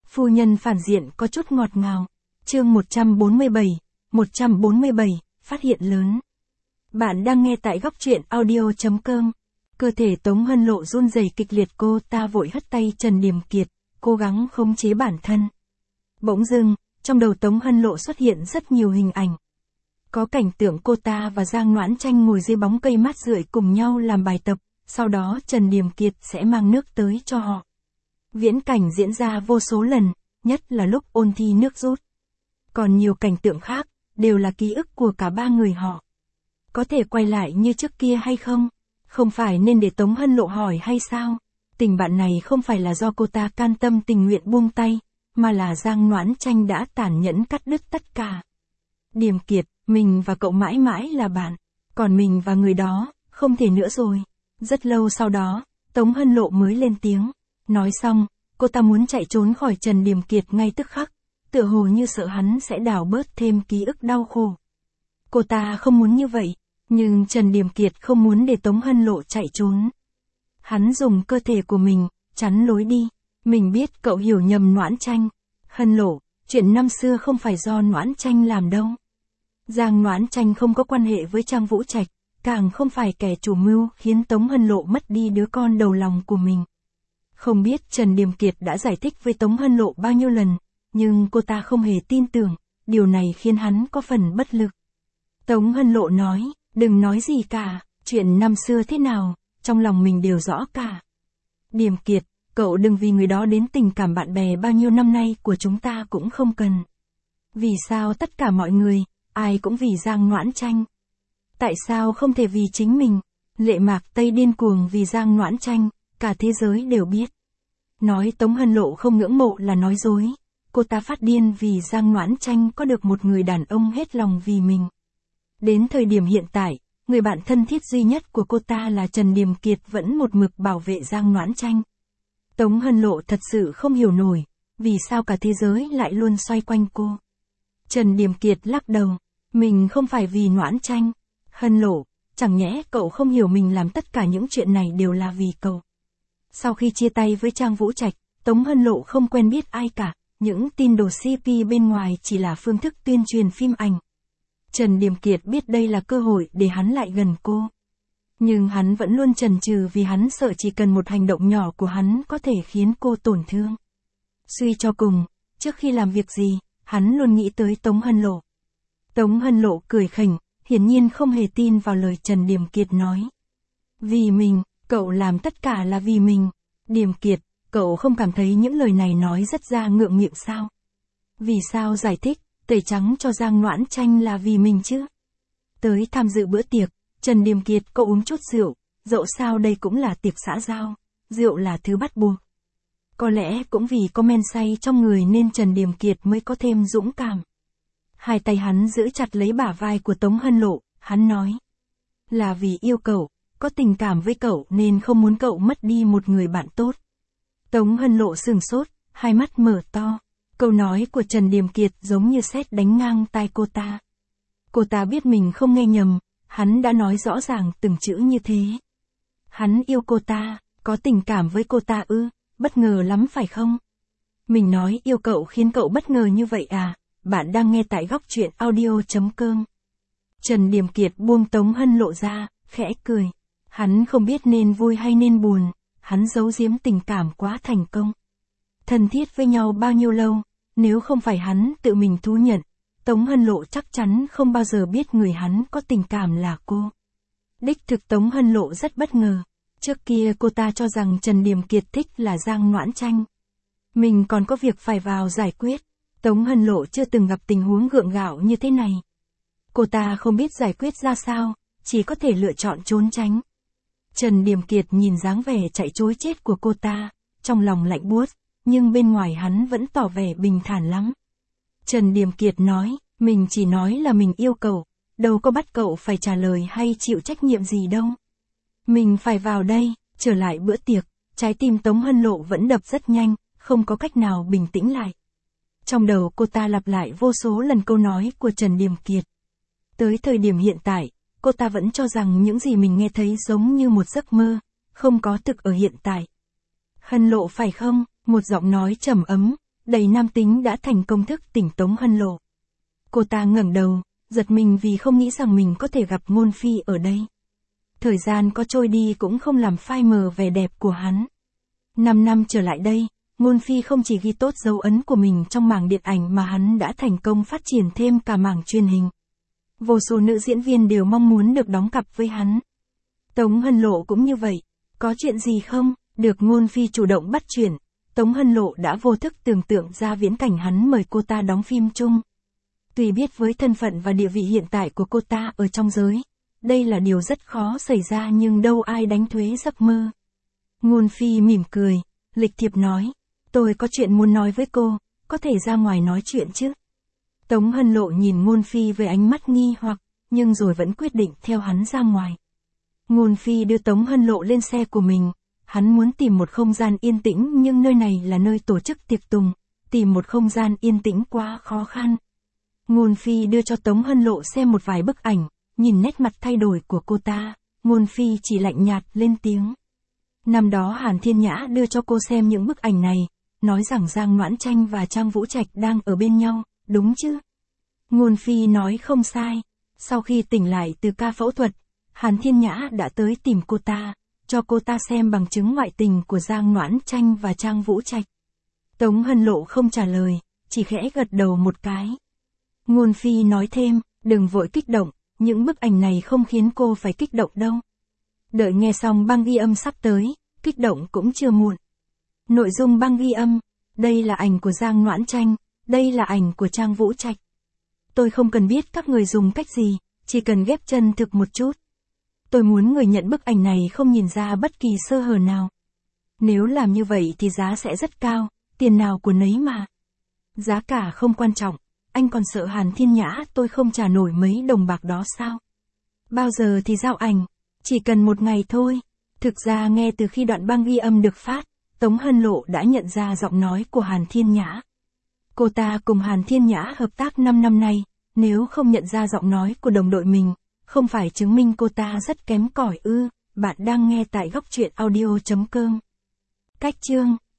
Phu nhân phản diện có chút ngọt ngào. Chương 147, phát hiện lớn. Bạn đang nghe tại góc truyện audio.com. Cơ thể Tống Hân Lộ run rẩy kịch liệt, cô ta vội hất tay Trần Điềm Kiệt, cố gắng khống chế bản thân. Bỗng dưng, trong đầu Tống Hân Lộ xuất hiện rất nhiều hình ảnh. Có cảnh tượng cô ta và Giang Noãn Tranh ngồi dưới bóng cây mát rượi cùng nhau làm bài tập, sau đó Trần Điềm Kiệt sẽ mang nước tới cho họ. Viễn cảnh diễn ra vô số lần, nhất là lúc ôn thi nước rút. Còn nhiều cảnh tượng khác, đều là ký ức của cả ba người họ. Có thể quay lại như trước kia hay không? Không phải nên để Tống Hân Lộ hỏi hay sao? Tình bạn này không phải là do cô ta can tâm tình nguyện buông tay, mà là Giang Noãn Tranh đã tàn nhẫn cắt đứt tất cả. Điềm Kiệt, mình và cậu mãi mãi là bạn, còn mình và người đó, không thể nữa rồi. Rất lâu sau đó, Tống Hân Lộ mới lên tiếng. Nói xong, cô ta muốn chạy trốn khỏi Trần Điềm Kiệt ngay tức khắc, tựa hồ như sợ hắn sẽ đào bớt thêm ký ức đau khổ. Cô ta không muốn như vậy, nhưng Trần Điềm Kiệt không muốn để Tống Hân Lộ chạy trốn. Hắn dùng cơ thể của mình, chắn lối đi. Mình biết cậu hiểu nhầm Noãn Tranh. Hân Lộ, chuyện năm xưa không phải do Noãn Tranh làm đâu. Giang Noãn Tranh không có quan hệ với Trang Vũ Trạch, càng không phải kẻ chủ mưu khiến Tống Hân Lộ mất đi đứa con đầu lòng của mình. Không biết Trần Điềm Kiệt đã giải thích với Tống Hân Lộ bao nhiêu lần, nhưng cô ta không hề tin tưởng, điều này khiến hắn có phần bất lực. Tống Hân Lộ nói, đừng nói gì cả, chuyện năm xưa thế nào, trong lòng mình đều rõ cả. Điềm Kiệt, cậu đừng vì người đó đến tình cảm bạn bè bao nhiêu năm nay của chúng ta cũng không cần. Vì sao tất cả mọi người, ai cũng vì Giang Noãn Tranh? Tại sao không thể vì chính mình? Lệ Mạc Tây điên cuồng vì Giang Noãn Tranh, cả thế giới đều biết. Nói Tống Hân Lộ không ngưỡng mộ là nói dối. Cô ta phát điên vì Giang Noãn Tranh có được một người đàn ông hết lòng vì mình. Đến thời điểm hiện tại, người bạn thân thiết duy nhất của cô ta là Trần Điềm Kiệt vẫn một mực bảo vệ Giang Noãn Tranh. Tống Hân Lộ thật sự không hiểu nổi, vì sao cả thế giới lại luôn xoay quanh cô. Trần Điềm Kiệt lắc đầu, mình không phải vì Noãn Tranh. Hân Lộ, chẳng nhẽ cậu không hiểu mình làm tất cả những chuyện này đều là vì cậu. Sau khi chia tay với Trang Vũ Trạch, Tống Hân Lộ không quen biết ai cả, những tin đồn CP bên ngoài chỉ là phương thức tuyên truyền phim ảnh. Trần Điềm Kiệt biết đây là cơ hội để hắn lại gần cô. Nhưng hắn vẫn luôn chần chừ vì hắn sợ chỉ cần một hành động nhỏ của hắn có thể khiến cô tổn thương. Suy cho cùng, trước khi làm việc gì, hắn luôn nghĩ tới Tống Hân Lộ. Tống Hân Lộ cười khỉnh, hiển nhiên không hề tin vào lời Trần Điềm Kiệt nói. Vì mình, cậu làm tất cả là vì mình. Điềm Kiệt, cậu không cảm thấy những lời này nói rất ra ngượng miệng sao? Vì sao giải thích, tẩy trắng cho Giang Noãn Tranh là vì mình chứ? Tới tham dự bữa tiệc, Trần Điềm Kiệt có uống chút rượu, dẫu sao đây cũng là tiệc xã giao, rượu là thứ bắt buộc. Có lẽ cũng vì có men say trong người nên Trần Điềm Kiệt mới có thêm dũng cảm. Hai tay hắn giữ chặt lấy bả vai của Tống Hân Lộ, hắn nói. Là vì yêu cậu, có tình cảm với cậu nên không muốn cậu mất đi một người bạn tốt. Tống Hân Lộ sửng sốt, hai mắt mở to. Câu nói của Trần Điềm Kiệt giống như sét đánh ngang tai cô ta. Cô ta biết mình không nghe nhầm, hắn đã nói rõ ràng từng chữ như thế. Hắn yêu cô ta, có tình cảm với cô ta ư, bất ngờ lắm phải không? Mình nói yêu cậu khiến cậu bất ngờ như vậy à? Bạn đang nghe tại góc truyện audio.com. Trần Điềm Kiệt buông Tống Hân Lộ ra, khẽ cười. Hắn không biết nên vui hay nên buồn, hắn giấu giếm tình cảm quá thành công. Thân thiết với nhau bao nhiêu lâu, nếu không phải hắn tự mình thú nhận, Tống Hân Lộ chắc chắn không bao giờ biết người hắn có tình cảm là cô. Đích thực Tống Hân Lộ rất bất ngờ. Trước kia cô ta cho rằng Trần Điềm Kiệt thích là Giang Noãn Tranh. Mình còn có việc phải vào giải quyết. Tống Hân Lộ chưa từng gặp tình huống gượng gạo như thế này. Cô ta không biết giải quyết ra sao, chỉ có thể lựa chọn trốn tránh. Trần Điềm Kiệt nhìn dáng vẻ chạy trối chết của cô ta, trong lòng lạnh buốt, nhưng bên ngoài hắn vẫn tỏ vẻ bình thản lắm. Trần Điềm Kiệt nói, mình chỉ nói là mình yêu cậu, đâu có bắt cậu phải trả lời hay chịu trách nhiệm gì đâu. Mình phải vào đây, trở lại bữa tiệc, trái tim Tống Hân Lộ vẫn đập rất nhanh, không có cách nào bình tĩnh lại. Trong đầu cô ta lặp lại vô số lần câu nói của Trần Điềm Kiệt. Tới thời điểm hiện tại, cô ta vẫn cho rằng những gì mình nghe thấy giống như một giấc mơ, không có thực ở hiện tại. Hân Lộ phải không? Một giọng nói trầm ấm, đầy nam tính đã thành công thức tỉnh Tống Hân Lộ. Cô ta ngẩng đầu, giật mình vì không nghĩ rằng mình có thể gặp Ngôn Phi ở đây. Thời gian có trôi đi cũng không làm phai mờ vẻ đẹp của hắn. 5 năm trở lại đây, Ngôn Phi không chỉ ghi tốt dấu ấn của mình trong mảng điện ảnh mà hắn đã thành công phát triển thêm cả mảng truyền hình. Vô số nữ diễn viên đều mong muốn được đóng cặp với hắn. Tống Hân Lộ cũng như vậy. Có chuyện gì không? Được Ngôn Phi chủ động bắt chuyện, Tống Hân Lộ đã vô thức tưởng tượng ra viễn cảnh hắn mời cô ta đóng phim chung. Tuy biết với thân phận và địa vị hiện tại của cô ta ở trong giới, đây là điều rất khó xảy ra nhưng đâu ai đánh thuế giấc mơ. Ngôn Phi mỉm cười, lịch thiệp nói, tôi có chuyện muốn nói với cô, có thể ra ngoài nói chuyện chứ? Tống Hân Lộ nhìn Ngôn Phi với ánh mắt nghi hoặc, nhưng rồi vẫn quyết định theo hắn ra ngoài. Ngôn Phi đưa Tống Hân Lộ lên xe của mình, hắn muốn tìm một không gian yên tĩnh nhưng nơi này là nơi tổ chức tiệc tùng, tìm một không gian yên tĩnh quá khó khăn. Ngôn Phi đưa cho Tống Hân Lộ xem một vài bức ảnh, nhìn nét mặt thay đổi của cô ta, Ngôn Phi chỉ lạnh nhạt lên tiếng. Năm đó Hàn Thiên Nhã đưa cho cô xem những bức ảnh này, nói rằng Giang Noãn Tranh và Trang Vũ Trạch đang ở bên nhau, đúng chứ? Ngôn Phi nói không sai. Sau khi tỉnh lại từ ca phẫu thuật, Hàn Thiên Nhã đã tới tìm cô ta, cho cô ta xem bằng chứng ngoại tình của Giang Noãn Tranh và Trang Vũ Trạch. Tống Hân Lộ không trả lời, chỉ khẽ gật đầu một cái. Ngôn Phi nói thêm, đừng vội kích động, những bức ảnh này không khiến cô phải kích động đâu. Đợi nghe xong băng ghi âm sắp tới, kích động cũng chưa muộn. Nội dung băng ghi âm, đây là ảnh của Giang Noãn Tranh, đây là ảnh của Trang Vũ Trạch. Tôi không cần biết các người dùng cách gì, chỉ cần ghép chân thực một chút. Tôi muốn người nhận bức ảnh này không nhìn ra bất kỳ sơ hở nào. Nếu làm như vậy thì giá sẽ rất cao, tiền nào của nấy mà. Giá cả không quan trọng, anh còn sợ Hàn Thiên Nhã tôi không trả nổi mấy đồng bạc đó sao? Bao giờ thì giao ảnh? Chỉ cần một ngày thôi. Thực ra nghe từ khi đoạn băng ghi âm được phát, Tống Hân Lộ đã nhận ra giọng nói của Hàn Thiên Nhã. Cô ta cùng Hàn Thiên Nhã hợp tác 5 năm nay, nếu không nhận ra giọng nói của đồng đội mình, không phải chứng minh cô ta rất kém cỏi ư? Bạn đang nghe tại góc truyện audio.com. Cách chương